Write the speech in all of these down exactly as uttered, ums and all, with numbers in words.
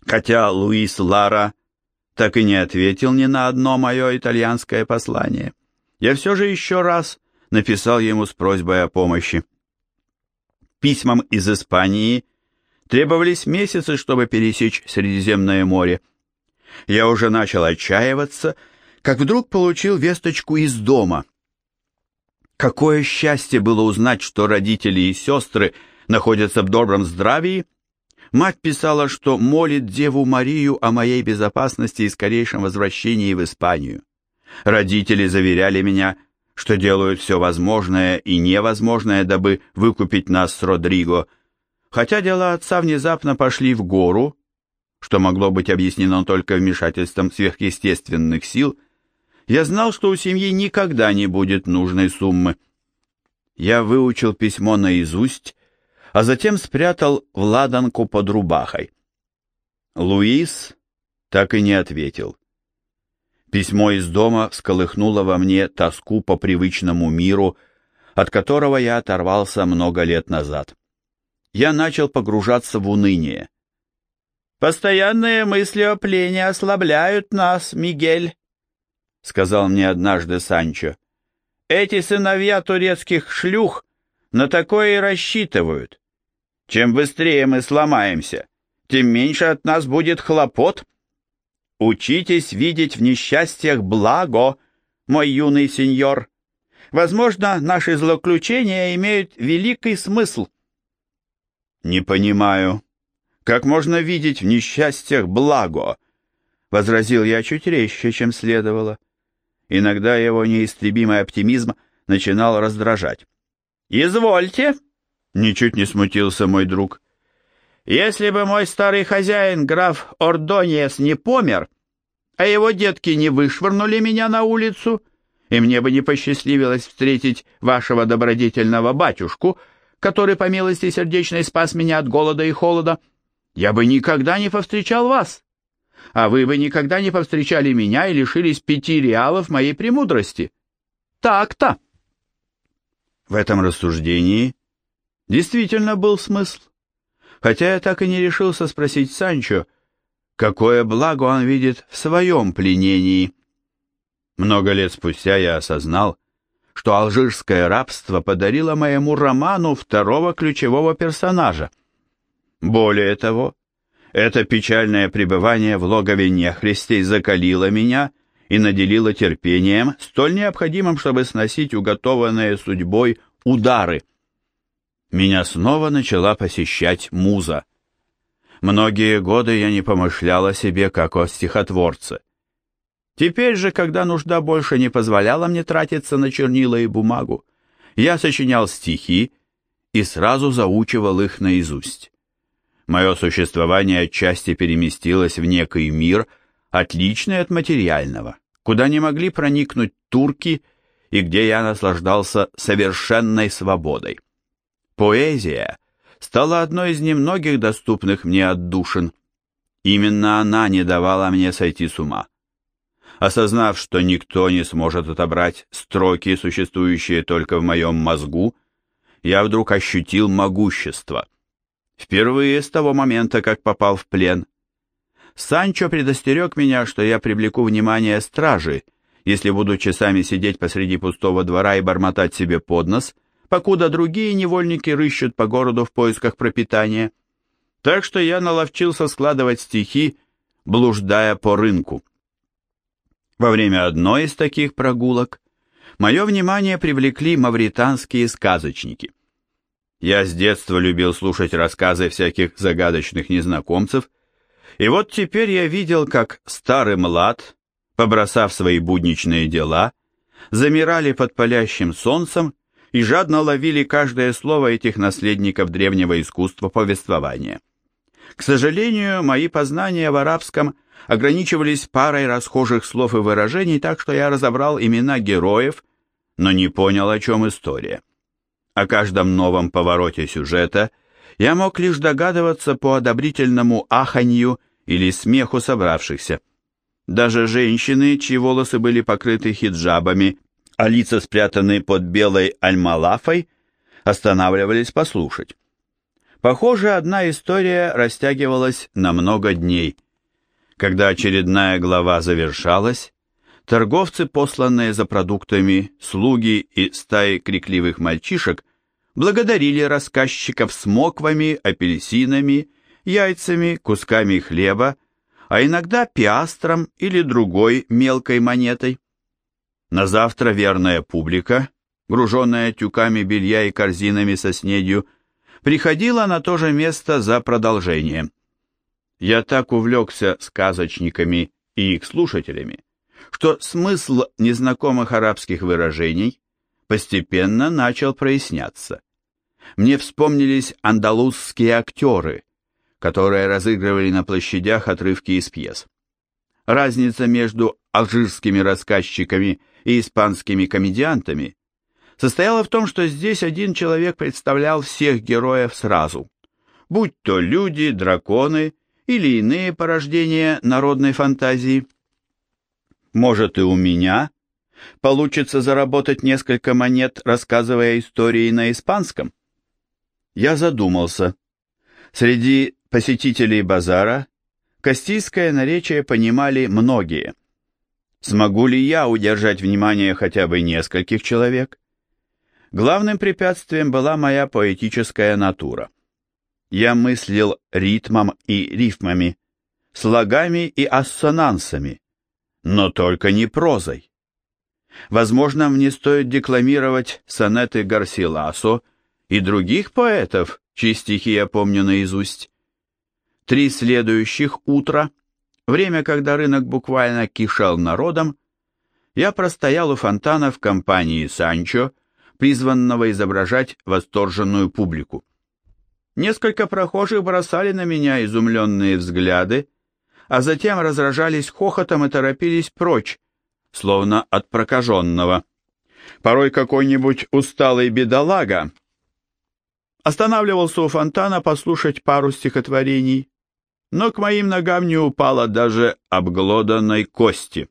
Хотя Луис Лара так и не ответил ни на одно мое итальянское послание, я все же еще раз написал ему с просьбой о помощи. Письмам из Испании требовались месяцы, чтобы пересечь Средиземное море. Я уже начал отчаиваться, как вдруг получил весточку из дома. Какое счастье было узнать, что родители и сестры находятся в добром здравии. Мать писала, что молит Деву Марию о моей безопасности и скорейшем возвращении в Испанию. Родители заверяли меня, что делают все возможное и невозможное, дабы выкупить нас с Родриго. Хотя дела отца внезапно пошли в гору, что могло быть объяснено только вмешательством сверхъестественных сил, я знал, что у семьи никогда не будет нужной суммы. Я выучил письмо наизусть, а затем спрятал в ладанку под рубахой. Луис так и не ответил. Письмо из дома всколыхнуло во мне тоску по привычному миру, от которого я оторвался много лет назад. Я начал погружаться в уныние. «Постоянные мысли о плене ослабляют нас, Мигель», — сказал мне однажды Санчо. «Эти сыновья турецких шлюх на такое и рассчитывают. Чем быстрее мы сломаемся, тем меньше от нас будет хлопот. Учитесь видеть в несчастьях благо, мой юный сеньор. Возможно, наши злоключения имеют великий смысл». «Не понимаю, как можно видеть в несчастьях благо?» — возразил я чуть резче, чем следовало. Иногда его неистребимый оптимизм начинал раздражать. «Извольте», — ничуть не смутился мой друг. «Если бы мой старый хозяин, граф Ордониес, не помер, а его детки не вышвырнули меня на улицу, и мне бы не посчастливилось встретить вашего добродетельного батюшку, который по милости сердечной спас меня от голода и холода, я бы никогда не повстречал вас, а вы бы никогда не повстречали меня и лишились пяти реалов моей премудрости. Так-то». В этом рассуждении действительно был смысл, хотя я так и не решился спросить Санчо, какое благо он видит в своем пленении. Много лет спустя я осознал, что алжирское рабство подарило моему роману второго ключевого персонажа. Более того, это печальное пребывание в логове нехристей закалило меня и наделило терпением, столь необходимым, чтобы сносить уготованные судьбой удары. Меня снова начала посещать муза. Многие годы я не помышлял о себе как о стихотворце. Теперь же, когда нужда больше не позволяла мне тратиться на чернила и бумагу, я сочинял стихи и сразу заучивал их наизусть. Мое существование отчасти переместилось в некий мир, отличный от материального, куда не могли проникнуть турки и где я наслаждался совершенной свободой. Поэзия стала одной из немногих доступных мне отдушин. Именно она не давала мне сойти с ума. Осознав, что никто не сможет отобрать строки, существующие только в моем мозгу, я вдруг ощутил могущество. Впервые с того момента, как попал в плен. Санчо предостерег меня, что я привлеку внимание стражи, если буду часами сидеть посреди пустого двора и бормотать себе под нос, покуда другие невольники рыщут по городу в поисках пропитания. Так что я наловчился складывать стихи, блуждая по рынку. Во время одной из таких прогулок мое внимание привлекли мавританские сказочники. Я с детства любил слушать рассказы всяких загадочных незнакомцев, и вот теперь я видел, как старый млад, побросав свои будничные дела, замирали под палящим солнцем и жадно ловили каждое слово этих наследников древнего искусства повествования. К сожалению, мои познания в арабском ограничивались парой расхожих слов и выражений, так что я разобрал имена героев, но не понял, о чем история. О каждом новом повороте сюжета я мог лишь догадываться по одобрительному аханью или смеху собравшихся. Даже женщины, чьи волосы были покрыты хиджабами, а лица спрятаны под белой альмалафой, останавливались послушать. Похоже, одна история растягивалась на много дней. Когда очередная глава завершалась, торговцы, посланные за продуктами, слуги и стаи крикливых мальчишек, благодарили рассказчиков смоквами, апельсинами, яйцами, кусками хлеба, а иногда пиастром или другой мелкой монетой. На завтра верная публика, груженная тюками белья и корзинами со снедью, приходила на то же место за продолжением. Я так увлекся сказочниками и их слушателями, что смысл незнакомых арабских выражений постепенно начал проясняться. Мне вспомнились андалузские актеры, которые разыгрывали на площадях отрывки из пьес. Разница между алжирскими рассказчиками и испанскими комедиантами состояла в том, что здесь один человек представлял всех героев сразу, будь то люди, драконы или иные порождения народной фантазии. Может, и у меня получится заработать несколько монет, рассказывая истории на испанском? Я задумался. Среди посетителей базара кастильское наречие понимали многие. Смогу ли я удержать внимание хотя бы нескольких человек? Главным препятствием была моя поэтическая натура. Я мыслил ритмом и рифмами, слогами и ассонансами, но только не прозой. Возможно, мне стоит декламировать сонеты Гарсиласо и других поэтов, чьи стихи я помню наизусть. Три следующих утра, время, когда рынок буквально кишел народом, я простоял у фонтана в компании Санчо, призванного изображать восторженную публику. Несколько прохожих бросали на меня изумленные взгляды, а затем разражались хохотом и торопились прочь, словно от прокаженного. Порой какой-нибудь усталый бедолага останавливался у фонтана послушать пару стихотворений, но к моим ногам не упало даже обглоданной кости.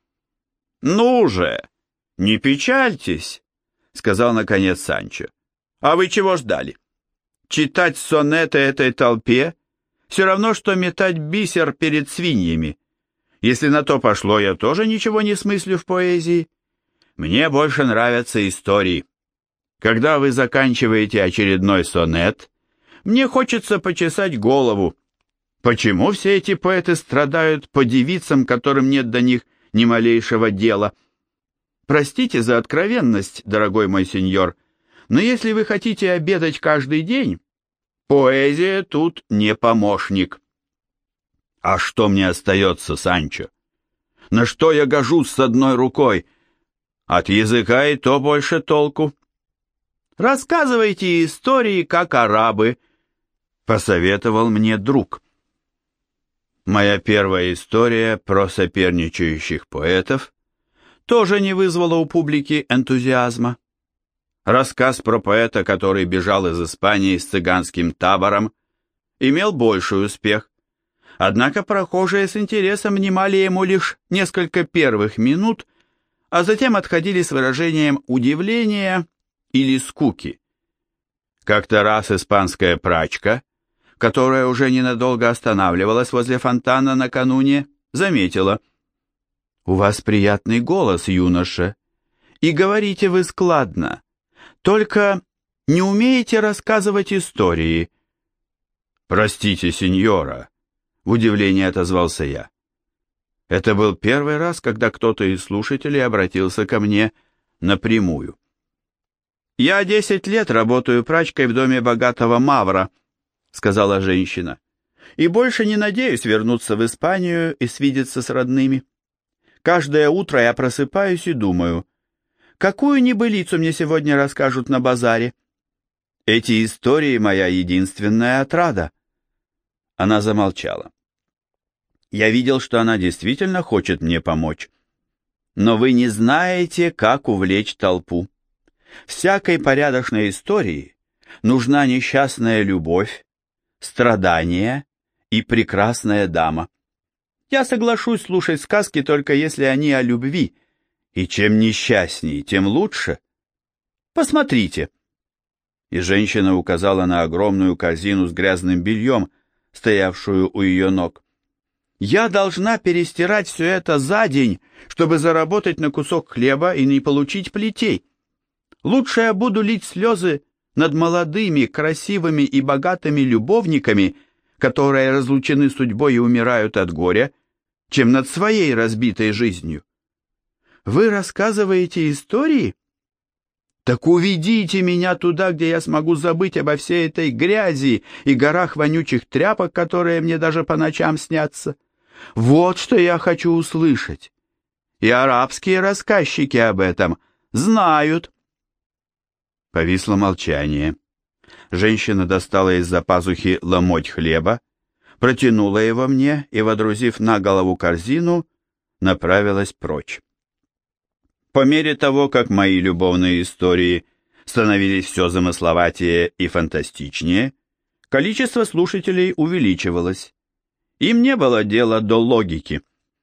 «Ну же, не печальтесь», — сказал наконец Санчо. «А вы чего ждали? Читать сонеты этой толпе все равно, что метать бисер перед свиньями. Если на то пошло, я тоже ничего не смыслю в поэзии. Мне больше нравятся истории. Когда вы заканчиваете очередной сонет, мне хочется почесать голову. Почему все эти поэты страдают по девицам, которым нет до них ни малейшего дела? Простите за откровенность, дорогой мой сеньор, но если вы хотите обедать каждый день, поэзия тут не помощник». «А что мне остается, Санчо? На что я гожусь с одной рукой? От языка и то больше толку». «Рассказывайте истории, как арабы», — посоветовал мне друг. Моя первая история про соперничающих поэтов тоже не вызвала у публики энтузиазма. Рассказ про поэта, который бежал из Испании с цыганским табором, имел больший успех. Однако прохожие с интересом внимали ему лишь несколько первых минут, а затем отходили с выражением удивления или скуки. Как-то раз испанская прачка, которая уже ненадолго останавливалась возле фонтана накануне, заметила: «У вас приятный голос, юноша, и говорите вы складно, только не умеете рассказывать истории». «Простите, сеньора», — в удивлении отозвался я. Это был первый раз, когда кто-то из слушателей обратился ко мне напрямую. «Я десять лет работаю прачкой в доме богатого мавра», — сказала женщина, «и больше не надеюсь вернуться в Испанию и свидеться с родными. Каждое утро я просыпаюсь и думаю, какую небылицу мне сегодня расскажут на базаре. Эти истории — моя единственная отрада». Она замолчала. Я видел, что она действительно хочет мне помочь. Но вы не знаете, как увлечь толпу. Всякой порядочной истории нужна несчастная любовь, страдания и прекрасная дама. Я соглашусь слушать сказки, только если они о любви, и чем несчастнее, тем лучше. Посмотрите». и женщина указала на огромную корзину с грязным бельем, стоявшую у ее ног. «Я должна перестирать все это за день, чтобы заработать на кусок хлеба и не получить плетей. Лучше я буду лить слезы над молодыми, красивыми и богатыми любовниками, которые разлучены судьбой и умирают от горя, чем над своей разбитой жизнью. Вы рассказываете истории? Так уведите меня туда, где я смогу забыть обо всей этой грязи и горах вонючих тряпок, которые мне даже по ночам снятся. Вот что я хочу услышать. И арабские рассказчики об этом знают». Повисло молчание. Женщина достала из-за пазухи ломоть хлеба, протянула его мне и, водрузив на голову корзину, направилась прочь. По мере того, как мои любовные истории становились все замысловатее и фантастичнее, количество слушателей увеличивалось. Им не было дела до логики.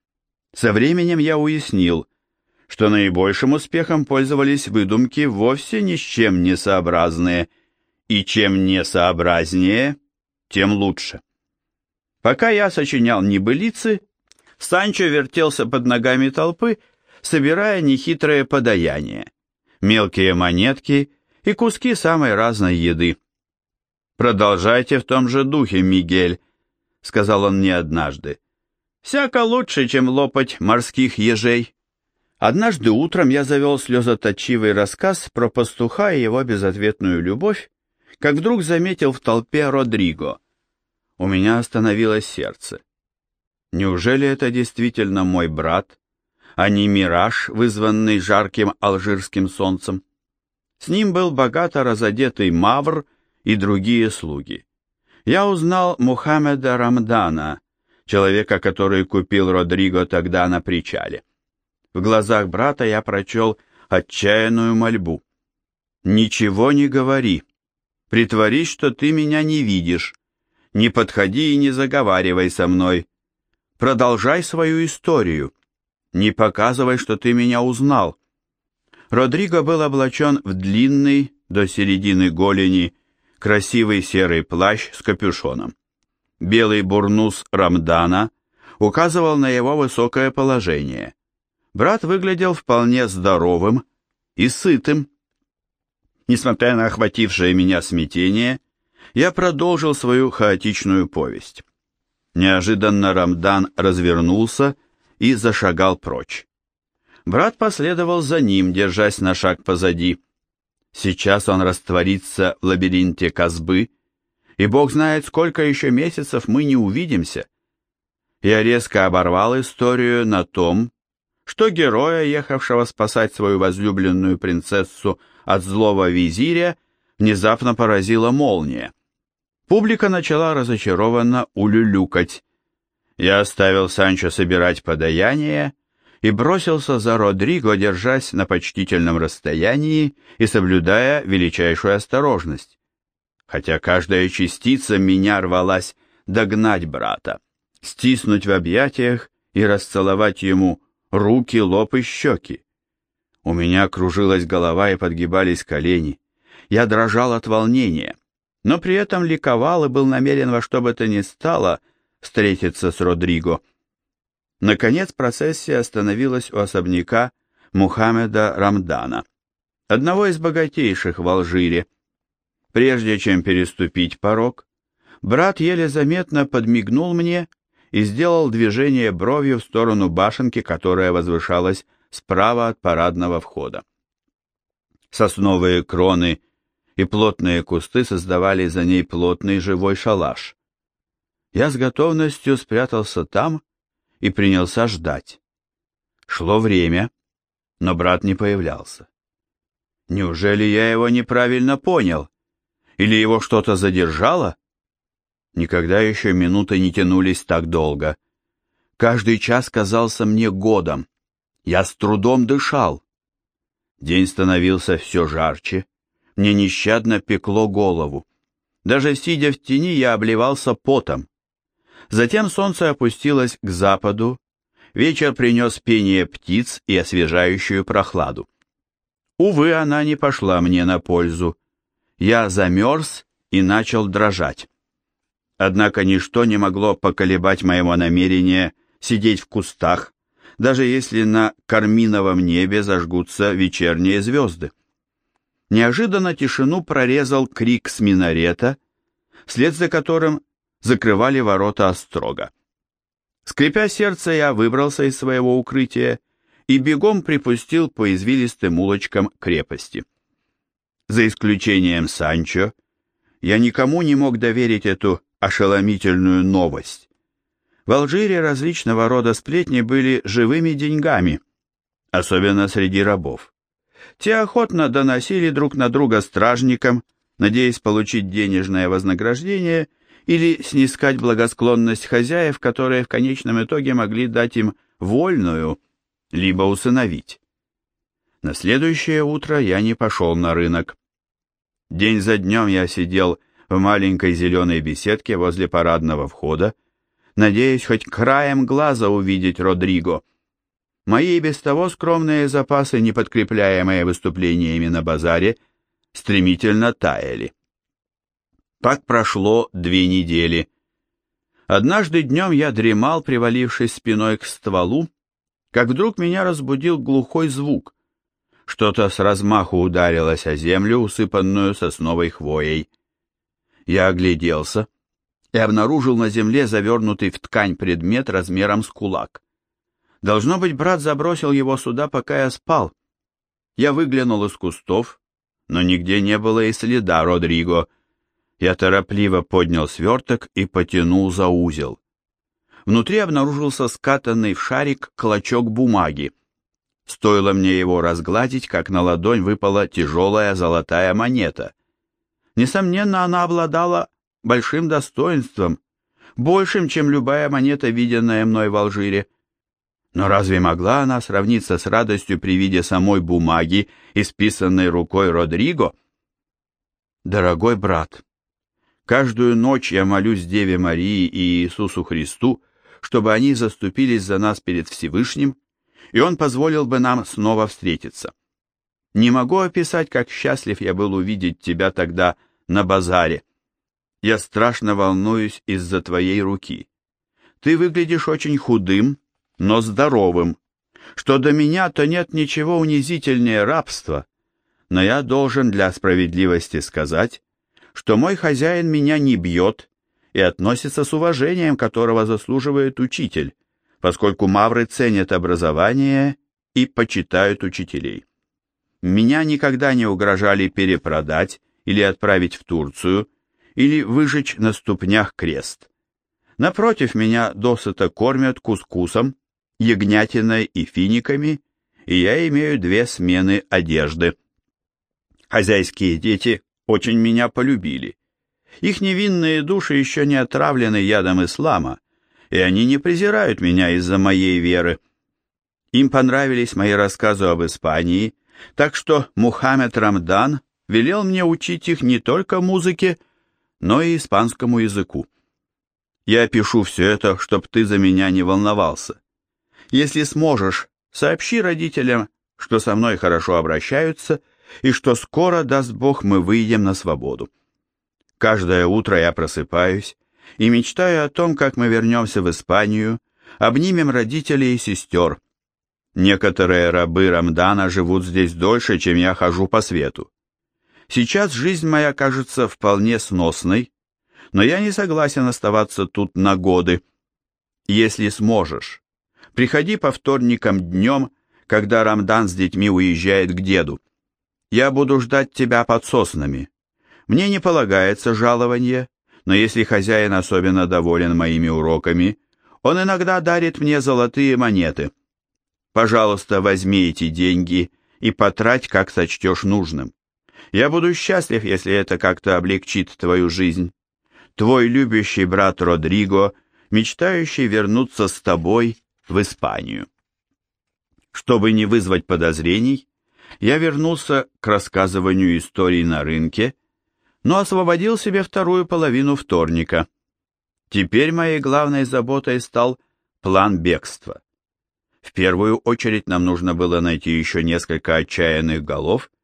Со временем я уяснил, что наибольшим успехом пользовались выдумки вовсе ни с чем не сообразные, и чем несообразнее, тем лучше. Пока я сочинял небылицы, Санчо вертелся под ногами толпы, собирая нехитрые подаяния, мелкие монетки и куски самой разной еды. «Продолжайте в том же духе, Мигель», — сказал он мне однажды. «Всяко лучше, чем лопать морских ежей». Однажды утром я завел слезоточивый рассказ про пастуха и его безответную любовь, как вдруг заметил в толпе Родриго. У меня остановилось сердце. Неужели это действительно мой брат, а не мираж, вызванный жарким алжирским солнцем? С ним был богато разодетый мавр и другие слуги. Я узнал Мухаммеда Рамдана, человека, который купил Родриго тогда на причале. В глазах брата я прочел отчаянную мольбу. «Ничего не говори. Притворись, что ты меня не видишь. Не подходи и не заговаривай со мной. Продолжай свою историю. Не показывай, что ты меня узнал». Родриго был облачен в длинный, до середины голени, красивый серый плащ с капюшоном. Белый бурнус Рамдана указывал на его высокое положение. Брат выглядел вполне здоровым и сытым. Несмотря на охватившее меня смятение, я продолжил свою хаотичную повесть. Неожиданно Рамдан развернулся и зашагал прочь. Брат последовал за ним, держась на шаг позади. Сейчас он растворится в лабиринте Казбы, и Бог знает, сколько еще месяцев мы не увидимся. Я резко оборвал историю на том, что героя, ехавшего спасать свою возлюбленную принцессу от злого визиря, внезапно поразила молния. Публика начала разочарованно улюлюкать. Я оставил Санчо собирать подаяние и бросился за Родриго, держась на почтительном расстоянии и соблюдая величайшую осторожность. Хотя каждая частица меня рвалась догнать брата, стиснуть в объятиях и расцеловать ему руки, лоб и щеки. У меня кружилась голова и подгибались колени. Я дрожал от волнения, но при этом ликовал и был намерен во что бы то ни стало встретиться с Родриго. Наконец процессия остановилась у особняка Мухаммеда Рамдана, одного из богатейших в Алжире. Прежде чем переступить порог, брат еле заметно подмигнул мне и сделал движение бровью в сторону башенки, которая возвышалась справа от парадного входа. Сосновые кроны и плотные кусты создавали за ней плотный живой шалаш. Я с готовностью спрятался там и принялся ждать. Шло время, но брат не появлялся. Неужели я его неправильно понял? Или его что-то задержало? Никогда еще минуты не тянулись так долго. Каждый час казался мне годом. Я с трудом дышал. День становился все жарче. Мне нещадно пекло голову. Даже сидя в тени, я обливался потом. Затем солнце опустилось к западу. Вечер принес пение птиц и освежающую прохладу. Увы, она не пошла мне на пользу. Я замерз и начал дрожать. Однако ничто не могло поколебать моего намерения сидеть в кустах, даже если на карминовом небе зажгутся вечерние звезды. Неожиданно тишину прорезал крик с минарета, вслед за которым закрывали ворота острога. Скрипя сердце, я выбрался из своего укрытия и бегом припустил по извилистым улочкам крепости. За исключением Санчо, я никому не мог доверить эту ошеломительную новость. В Алжире различного рода сплетни были живыми деньгами, особенно среди рабов. Те охотно доносили друг на друга стражникам, надеясь получить денежное вознаграждение или снискать благосклонность хозяев, которые в конечном итоге могли дать им вольную, либо усыновить. На следующее утро я не пошел на рынок. День за днем я сидел в маленькой зеленой беседке возле парадного входа, надеясь хоть краем глаза увидеть Родриго. Мои без того скромные запасы, не подкрепляемые выступлениями на базаре, стремительно таяли. Так прошло две недели. Однажды днем я дремал, привалившись спиной к стволу, как вдруг меня разбудил глухой звук. Что-то с размаху ударилось о землю, усыпанную сосновой хвоей. Я огляделся и обнаружил на земле завернутый в ткань предмет размером с кулак. Должно быть, брат забросил его сюда, пока я спал. Я выглянул из кустов, но нигде не было и следа Родриго. Я торопливо поднял сверток и потянул за узел. Внутри обнаружился скатанный в шарик клочок бумаги. Стоило мне его разгладить, как на ладонь выпала тяжелая золотая монета. Несомненно, она обладала большим достоинством, большим, чем любая монета, виденная мной в Алжире. Но разве могла она сравниться с радостью при виде самой бумаги, исписанной рукой Родриго? Дорогой брат, каждую ночь я молюсь Деве Марии и Иисусу Христу, чтобы они заступились за нас перед Всевышним, и Он позволил бы нам снова встретиться. Не могу описать, как счастлив я был увидеть тебя тогда на базаре. Я страшно волнуюсь из-за твоей руки. Ты выглядишь очень худым, но здоровым. Что до меня, то нет ничего унизительнее рабства, но я должен для справедливости сказать, что мой хозяин меня не бьет и относится с уважением, которого заслуживает учитель, поскольку мавры ценят образование и почитают учителей. Меня никогда не угрожали перепродать или отправить в Турцию, или выжечь на ступнях крест. Напротив, меня досыта кормят кускусом, ягнятиной и финиками, и я имею две смены одежды. Хозяйские дети очень меня полюбили. Их невинные души еще не отравлены ядом ислама, и они не презирают меня из-за моей веры. Им понравились мои рассказы об Испании, так что Мухаммед Рамдан велел мне учить их не только музыке, но и испанскому языку. Я пишу все это, чтоб ты за меня не волновался. Если сможешь, сообщи родителям, что со мной хорошо обращаются, и что скоро, даст Бог, мы выйдем на свободу. Каждое утро я просыпаюсь и мечтаю о том, как мы вернемся в Испанию, обнимем родителей и сестер. Некоторые рабы Рамдана живут здесь дольше, чем я хожу по свету. Сейчас жизнь моя кажется вполне сносной, но я не согласен оставаться тут на годы. Если сможешь, приходи по вторникам днем, когда Рамдан с детьми уезжает к деду. Я буду ждать тебя под соснами. Мне не полагается жалование, но если хозяин особенно доволен моими уроками, он иногда дарит мне золотые монеты. Пожалуйста, возьми эти деньги и потрать, как сочтешь нужным. Я буду счастлив, если это как-то облегчит твою жизнь. Твой любящий брат Родриго, мечтающий вернуться с тобой в Испанию. Чтобы не вызвать подозрений, я вернулся к рассказыванию историй на рынке, но освободил себе вторую половину вторника. Теперь моей главной заботой стал план бегства. В первую очередь нам нужно было найти еще несколько отчаянных голов,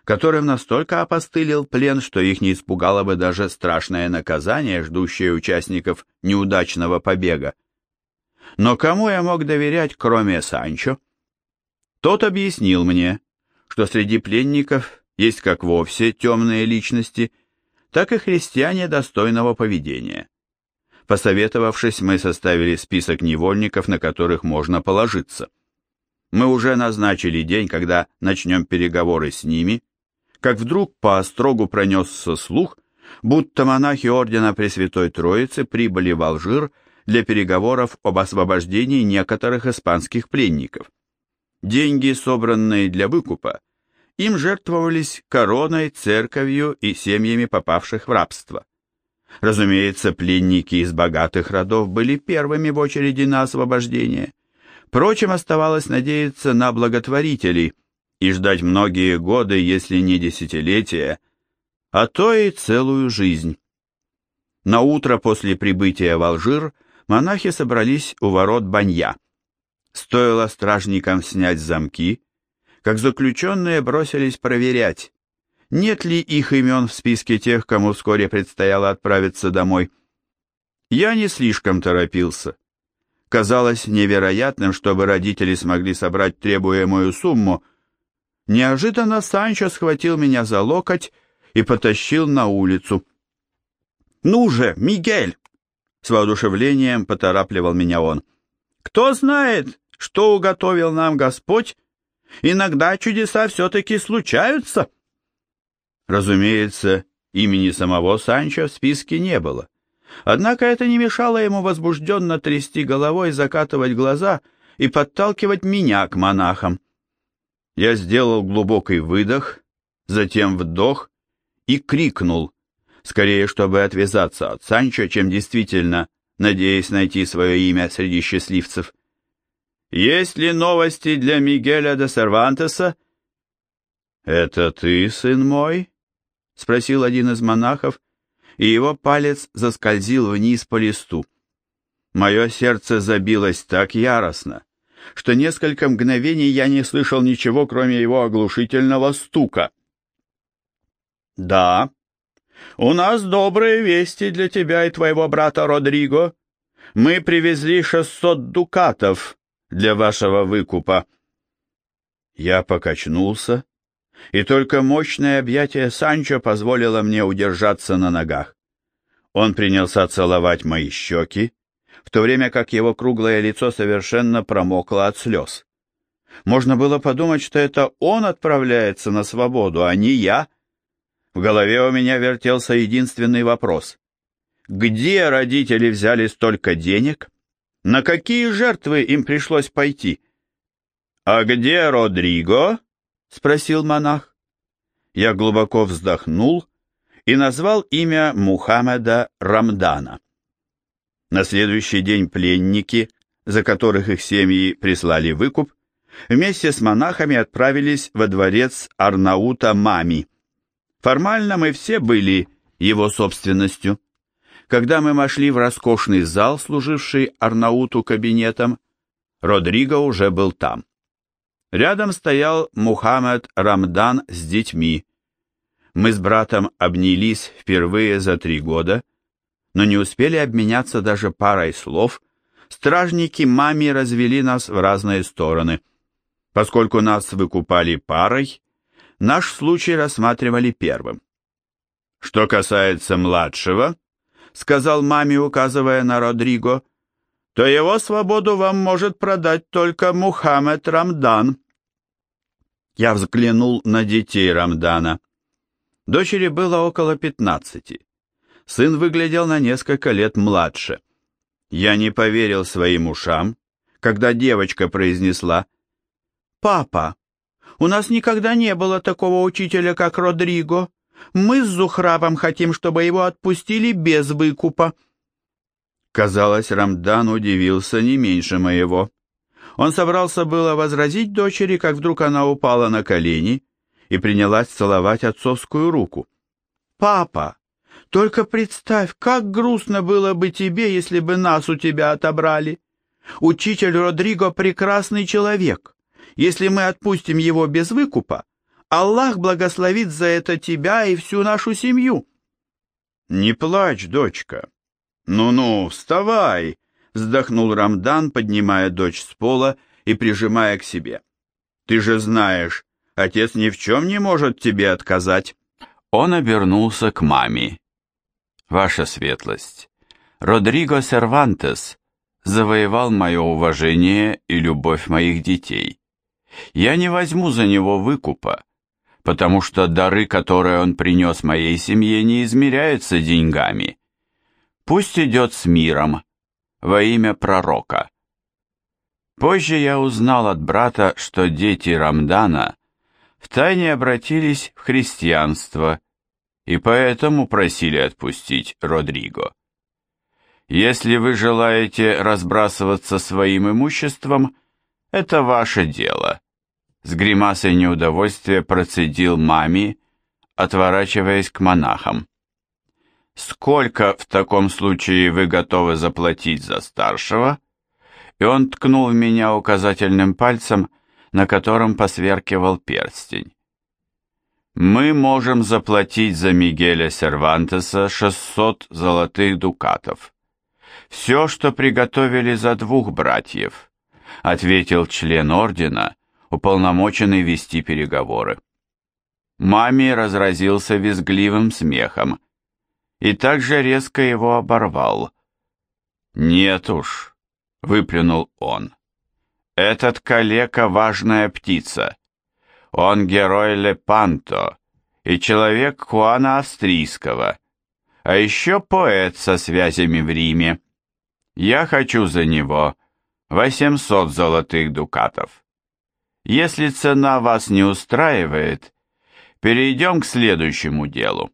которым настолько опостылил плен, что их не испугало бы даже страшное наказание, ждущее участников неудачного побега. Но кому я мог доверять, кроме Санчо? Тот объяснил мне, что среди пленников есть как вовсе темные личности, так и христиане достойного поведения. Посоветовавшись, мы составили список невольников, на которых можно положиться. Мы уже назначили день, когда начнем переговоры с ними, как вдруг по острогу пронесся слух, будто монахи ордена Пресвятой Троицы прибыли в Алжир для переговоров об освобождении некоторых испанских пленников. Деньги, собранные для выкупа, им жертвовались короной, церковью и семьями попавших в рабство. Разумеется, пленники из богатых родов были первыми в очереди на освобождение. Впрочем, оставалось надеяться на благотворителей и ждать многие годы, если не десятилетия, а то и целую жизнь. На утро после прибытия в Алжир монахи собрались у ворот Банья. Стоило стражникам снять замки, как заключенные бросились проверять, нет ли их имен в списке тех, кому вскоре предстояло отправиться домой. Я не слишком торопился. Казалось невероятным, чтобы родители смогли собрать требуемую сумму. Неожиданно Санчо схватил меня за локоть и потащил на улицу. «Ну же, Мигель!» — с воодушевлением поторапливал меня он. «Кто знает, что уготовил нам Господь? Иногда чудеса все-таки случаются». Разумеется, имени самого Санчо в списке не было. Однако это не мешало ему возбужденно трясти головой, закатывать глаза и подталкивать меня к монахам. Я сделал глубокий выдох, затем вдох и крикнул, скорее, чтобы отвязаться от Санчо, чем действительно, надеясь найти свое имя среди счастливцев. «Есть ли новости для Мигеля де Сервантеса?» «Это ты, сын мой?» — спросил один из монахов, и его палец заскользил вниз по листу. Мое сердце забилось так яростно, что несколько мгновений я не слышал ничего, кроме его оглушительного стука. «Да, у нас добрые вести для тебя и твоего брата Родриго. Мы привезли шестьсот дукатов для вашего выкупа». Я покачнулся, и только мощное объятие Санчо позволило мне удержаться на ногах. Он принялся целовать мои щеки, в то время как его круглое лицо совершенно промокло от слез. Можно было подумать, что это он отправляется на свободу, а не я. В голове у меня вертелся единственный вопрос. Где родители взяли столько денег? На какие жертвы им пришлось пойти? «А где Родриго?» — спросил монах. Я глубоко вздохнул и назвал имя Мухаммеда Рамдана. На следующий день пленники, за которых их семьи прислали выкуп, вместе с монахами отправились во дворец Арнаута Мами. Формально мы все были его собственностью. Когда мы вошли в роскошный зал, служивший Арнауту кабинетом, Родриго уже был там. Рядом стоял Мухаммед Рамдан с детьми. Мы с братом обнялись впервые за три года, но не успели обменяться даже парой слов. Стражники Мами развели нас в разные стороны. Поскольку нас выкупали парой, наш случай рассматривали первым. «Что касается младшего», — сказал Мами, указывая на Родриго, — «то его свободу вам может продать только Мухаммед Рамдан». Я взглянул на детей Рамдана. Дочери было около пятнадцати. Сын выглядел на несколько лет младше. Я не поверил своим ушам, когда девочка произнесла: «Папа, у нас никогда не было такого учителя, как Родриго. Мы с Зухрабом хотим, чтобы его отпустили без выкупа». Казалось, Рамдан удивился не меньше моего. Он собрался было возразить дочери, как вдруг она упала на колени и принялась целовать отцовскую руку. «Папа, только представь, как грустно было бы тебе, если бы нас у тебя отобрали. Учитель Родриго прекрасный человек. Если мы отпустим его без выкупа, Аллах благословит за это тебя и всю нашу семью». «Не плачь, дочка. Ну-ну, вставай», — вздохнул Рамдан, поднимая дочь с пола и прижимая к себе. «Ты же знаешь, отец ни в чем не может тебе отказать». Он обернулся к маме. «Ваша светлость, Родриго Сервантес завоевал мое уважение и любовь моих детей. Я не возьму за него выкупа, потому что дары, которые он принес моей семье, не измеряются деньгами. Пусть идет с миром, во имя пророка». Позже я узнал от брата, что дети Рамдана втайне обратились в христианство и поэтому просили отпустить Родриго. Если вы желаете разбрасываться своим имуществом, это ваше дело, с гримасой неудовольствия процедил Мами, отворачиваясь к монахам. «Сколько в таком случае вы готовы заплатить за старшего?» И он ткнул в меня указательным пальцем, на котором посверкивал перстень. «Мы можем заплатить за Мигеля Сервантеса шестьсот золотых дукатов. Все, что приготовили за двух братьев», ответил член ордена, уполномоченный вести переговоры. Мами разразился визгливым смехом и также резко его оборвал. «Нет уж», — выплюнул он, — «этот калека — важная птица. Он герой Лепанто и человек Хуана Австрийского, а еще поэт со связями в Риме. Я хочу за него восемьсот золотых дукатов. Если цена вас не устраивает, перейдем к следующему делу».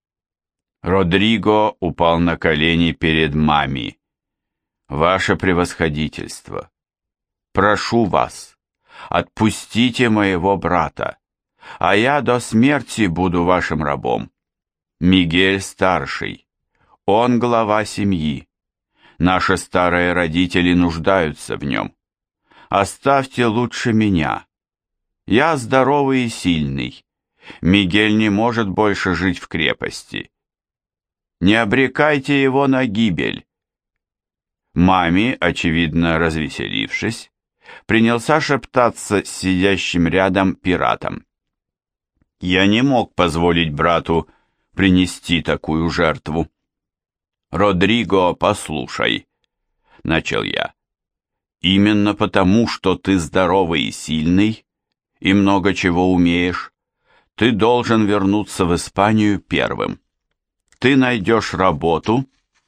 Родриго упал на колени перед Мами. «Ваше превосходительство, прошу вас, отпустите моего брата, а я до смерти буду вашим рабом. Мигель старший, он глава семьи. Наши старые родители нуждаются в нем. Оставьте лучше меня. Я здоровый и сильный. Мигель не может больше жить в крепости. Не обрекайте его на гибель». Мами, очевидно развеселившись, принялся шептаться с сидящим рядом пиратом. Я не мог позволить брату принести такую жертву. «Родриго, послушай», — начал я, — «именно потому, что ты здоровый и сильный, и много чего умеешь, ты должен вернуться в Испанию первым. Ты найдешь работу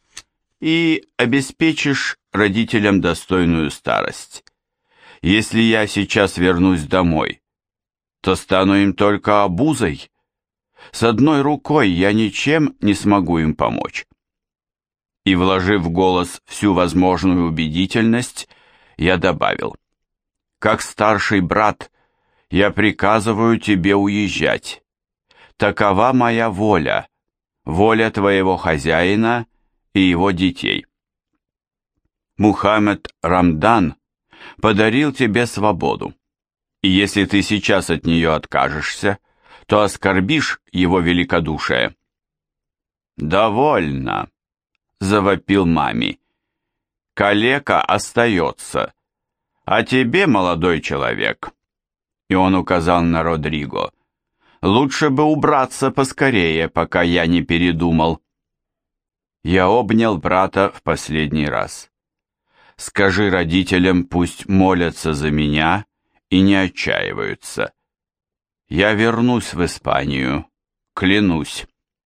и обеспечишь родителям достойную старость. Если я сейчас вернусь домой, то стану им только обузой. С одной рукой я ничем не смогу им помочь». И, вложив в голос всю возможную убедительность, я добавил: «Как старший брат, я приказываю тебе уезжать. Такова моя воля, воля твоего хозяина и его детей. Мухаммед Рамдан подарил тебе свободу, и если ты сейчас от нее откажешься, то оскорбишь его великодушие». «Довольно», — завопил Мами. «Калека остается, а тебе, молодой человек», и он указал на Родриго, «лучше бы убраться поскорее, пока я не передумал». Я обнял брата в последний раз. «Скажи родителям, пусть молятся за меня и не отчаиваются. Я вернусь в Испанию, клянусь».